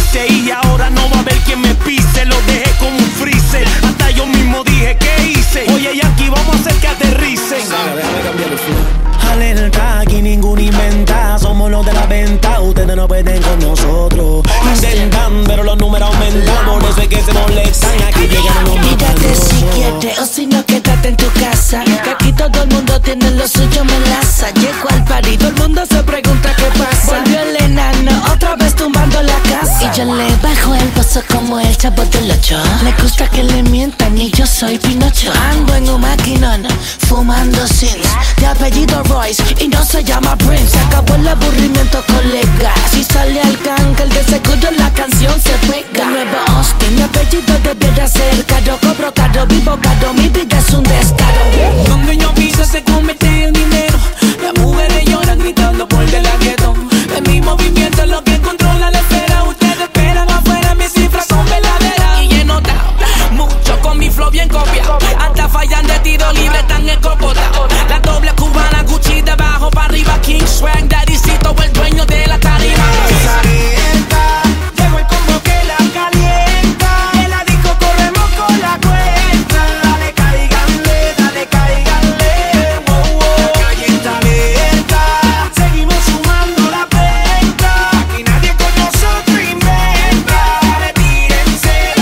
hice y ahora no va a haber quien me pise. Lo dejé como un freezer, hasta yo mismo dije ¿qué hice? Oye Yankee, vamos a hacer que aterricen. Déjame cambiar el flow. Alerta, aquí ningún inventa. Somos los de la venta, ustedes no pueden con nosotros. Intentan, pero los números aumentan. Por eso es que se molestan, aquí llegan los más Mírate si quieres, o si no quédate en tu casa. Que aquí todo el mundo tiene lo suyo, melaza. Llego al party, todo el mundo se pregunta qué pasa. Volvió el enano, otra vez tumbando la casa. Y yo le bajo el paso como el Chavo del Ocho. Le gusta que le mientan y yo soy Pinocho. Ando en un maquinón, fumando Sims. De apellido Royce y no se llama Prince. Se acabó el aburrimiento, colega. Si sale al el de seguro la canción se pega. De nuevo Austin, mi apellido debiera ser caro. Cobro caro, vivo caro, mi vida es un descaro. Donde yo piso se comete el dinero. Las mujeres lloran gritando por de la gueto. En mi movimiento es lo que controla la esfera. Ustedes esperan afuera mis cifras son verdaderas. Y he notado mucho con mi flow bien copiado. Hasta fallan de tiro libre, tan escopotados. La doble cubana, Gucci de abajo para arriba, King Swag, Daddycito, el dueño de la tarima. Llegó el combo que la calienta. En la disco corremos con la cuenta. Dale, cáiganle, wow, wow. La calle está lenta, seguimos sumando la venta. Aquí nadie con nosotros inventa. Retírense,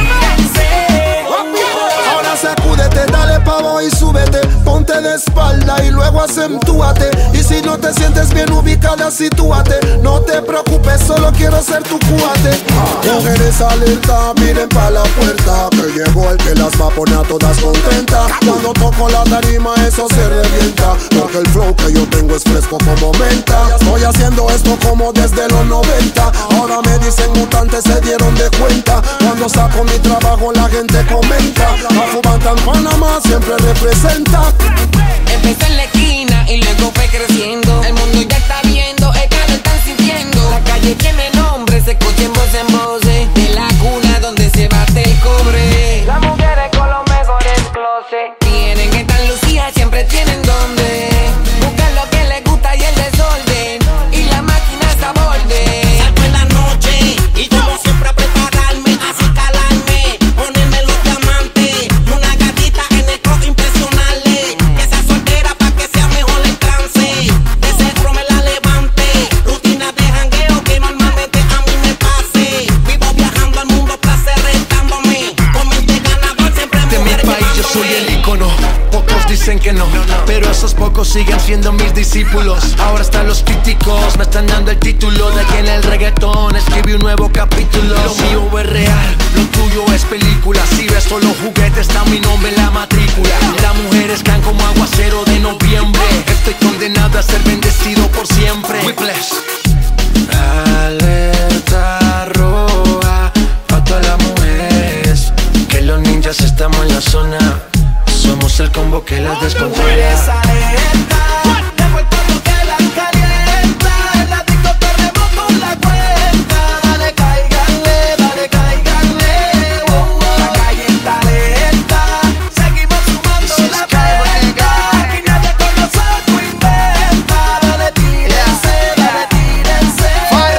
wow, wow. Ahora sacúdete, dale pavo y súbete. Ponte de espalda y luego acentúate. Y si no te sientes bien ubicada, sitúate. No te preocupes, solo quiero ser tu cuate. Mujeres alerta, miren pa' la puerta. Que llegó el que las va a poner a todas contentas. Cuando toco la tarima eso se revienta. Porque el flow que yo tengo es fresco como menta. Estoy haciendo esto como desde los 90. Ahora me dicen mutantes, se dieron de cuenta. Cuando saco mi trabajo la gente comenta. La Fubanta en Panamá siempre representa. Empecé en la esquina y luego fue creciendo. El mundo ya está viendo, el calor están sintiendo. La calle tiene nombre, se escucha en voz. De la cuna donde se bate el cobre. Las mujeres con los mejores closets. Tienen esta lucía, siempre tienen donde buscar lo que les gusta y el desorden. Y la máquina está a borde. Salgo en la noche y como siempre a prepararme, así calarme, ponerme los diamantes. Y una gatita en el cross impresionarle. Que sea soltera pa' que sea mejor el trance. De seguro me la levante. Rutina de jangueo que normalmente a mí me pase. Vivo viajando al mundo, placer rentándome. Con mente ganador siempre De mi mujeres país yo soy llevándome. el ícono. Pocos dicen que no, pero esos pocos siguen siendo mis discípulos. Ahora hasta los críticos me están dando el título de que en el reggaetón escribí un nuevo capítulo. Lo mío es real, lo tuyo es película. Si ves solo juguetes está mi nombre en la matrícula. Las mujeres caen como aguacero de noviembre. Estoy condenado a ser bendecido por siempre. Whiplash. Alerta roja pa' todas las mujeres. Que los ninjas estamos en la zona. Somos el combo que las descontrola. Mujeres alerta, llegó el combo que la calienta. En la disco corremos con la cuenta. Dale, cáiganle, wow, wow. La calle está lenta, seguimos sumando la venta. Aquí nadie con nosotros inventa. Dale, tírense.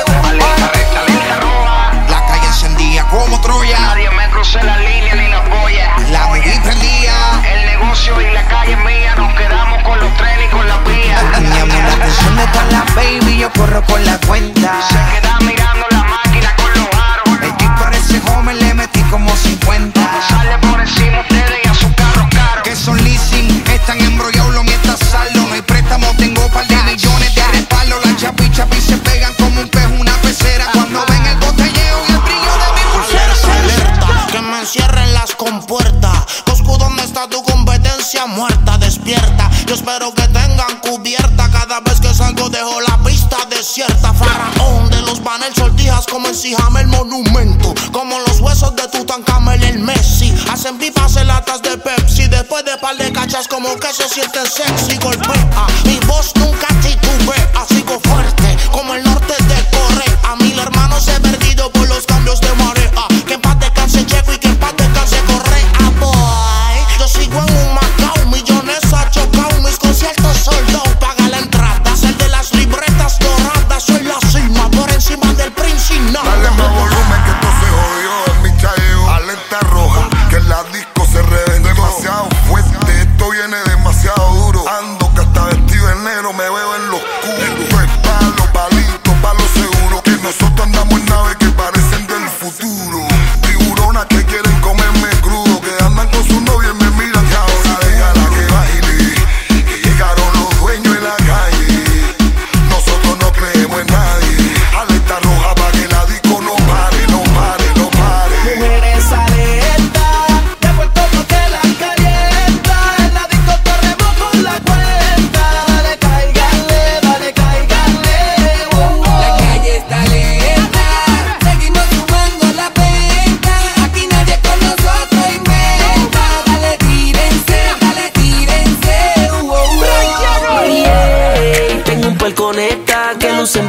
La calle encendía como Troya. Nadie me cruce la línea ni las boyas. La movie prendía. El negocio y la calle mía, nos quedamos con los trenes y con la vía. Teníamos la atención de todas las baby, yo corro con la cuenta. Se queda mirando la máquina con los aros. El que parece joven le metí como 50. Sale por encima ustedes y a sus carros caros. Que son leasing, están embrollados, lo mío está saldo. No hay préstamo, tengo par de millones de respaldo. Las chapi se pegan como un pez, una pecera. Cuando ven el botelleo y el brillo de mi pulsera. Alerta, que me encierren las compuertas. Coscu, ¿dónde está tu competencia muerta? Despierta, yo espero que tengan cubierta. Cada vez que salgo dejo la pista desierta. Faraón de los banners, sortijas como en Sijame el monumento. Como los huesos de Tutankamón el Messi. Hacen pipas en latas de Pepsi. Después de par de cachas como que se sienten sexy. Golpea, mi voz nunca titubea. Sigo fuerte como el norte de Corea. 1000 hermanos he perdido por los cambios de marea. Que en paz descanse Checo y que en paz descanse Correa, boy. Yo sigo en un Macao, millones ha chocado. Mis conciertos soldados, paga la entrada. Ser de las libretas doradas, soy la cima por encima del príncipe. Dale más volumen.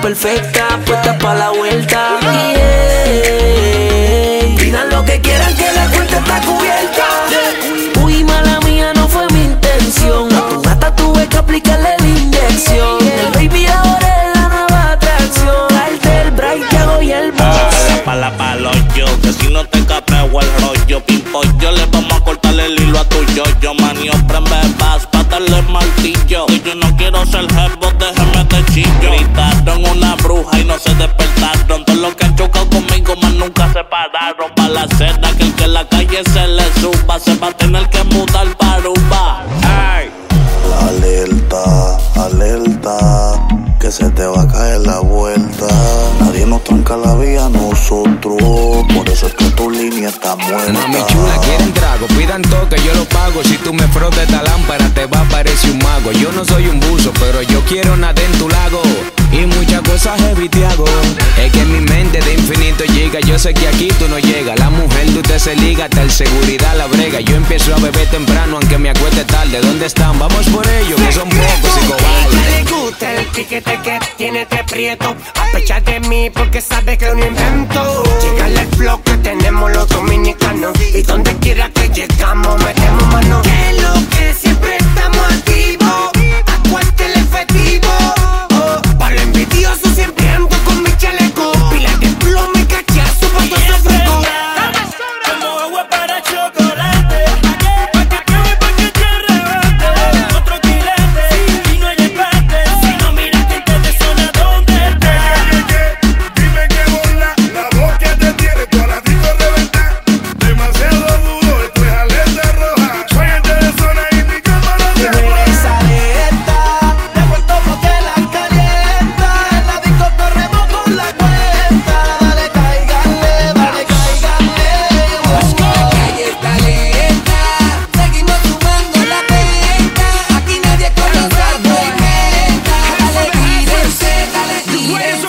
perfecta, puesta pa' la vuelta. Pidan lo que quieran que la cuenta está cubierta. Uy, mala mía, no fue mi intención. A tu gata tuve que aplicarle la inyección. El baby ahora es la nueva atracción. Alter, Bright, Thiago y el boss. Pala palo yo, que si no te capeo el rollo. Pimpollo, le vamos a cortar el hilo a tu yo. Maniobra en bebas pa' darle martillo. Y yo no quiero ser jefe, déjeme de chillo. Gritaron una bruja y no se despertaron. Todos los que han chocado conmigo más nunca se pararon. Pa' la cena que el que en la calle se le suba se va a tener que mudar para Aruba. Ay. Alerta, alerta, que se te va a caer la vuelta. Nadie nos tranca la vía a nosotros, por eso es que tu línea está muerta. Mami chula, quieren trago, pidan toque, yo lo pago. Si tú me frotas esta lámpara te va a parecer un mago. Yo no soy un buzo, pero yo quiero nada en tu lago. Y muchas cosas heavy te hago. Es que en mi mente de infinito llega. Yo sé que aquí tú no llegas. La mujer de usted se liga, hasta el seguridad la brega. Yo empiezo a beber temprano, aunque me acueste tarde. ¿Dónde están? Vamos por ellos, que son pocos y cobardes. Le gusta el piquete que tiene este prieto. A pesar de mí, porque sabe que es un invento. Llegale el flow que tenemos los dominicanos. Y donde quiera que llegamos, metemos mano. Que es lo que siempre estamos activos. A cuarte el efectivo. Para lo envidioso siempre ando con mi chaleco. Pilas de plomo y cachazo pa' todo eso fresco. Como agua para chocolate. Pa' que quede, pa' que te arrebate. Otro quilete y no hay empate. Si no miras que te desona donde estés. Dime que bola, la voz que te tiene tu aladito reventar. Demasiado duro, esto es alerta roja. Soy gente de zona y mi cámara de eres alerta, de vuelto porque la calienta. En la disco corremos con la cuenta. Dale, cáiganle, dale, cáiganle. La calle está lenta, seguimos sumando la venta. Aquí nadie conoce al tormenta. Dale, tírense.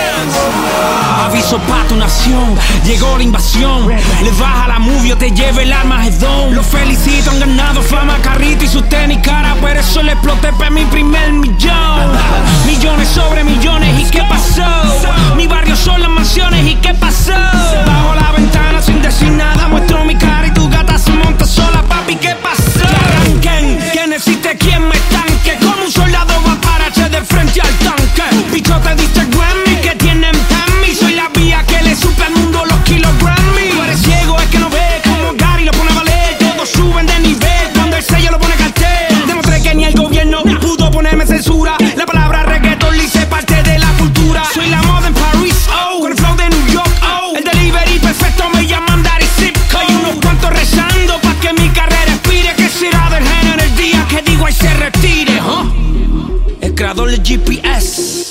Aviso pa' tu nación, llegó la invasión. Le baja la movie o te lleva el Armagedón. Los felicito, han ganado fama, carrito y sus tenis cara. Por eso le exploté pa' mi primer millón. Millones sobre millones, ¿y qué pasó? Mi barrio son las mansiones, ¿y qué pasó? Bajo la ventana sin decir nada, muestro mi cara y tu gata se monta sola, papi, ¿qué pasó? Que arranquen, que necesite quien me estanque. Como un soldado va para echar de frente al tanque. Bicho, te diste Grammy, que tienen Pammy. Soy la vía que le suple al mundo los kilos Grammy. Tú eres ciego, es que no ves como Gary lo pone a valer. Todos suben de nivel cuando el sello lo pone cartel. Demostré que ni el gobierno pudo ponerme censura. La palabra reggaeton le hice parte de la cultura. Soy la moda en París, oh, con el flow de New York, oh. El delivery perfecto me llaman Daddy Zip. Hay unos cuantos rezando pa' que mi carrera expire. Que será del género el día que digo y se retire, huh? El creador del GPS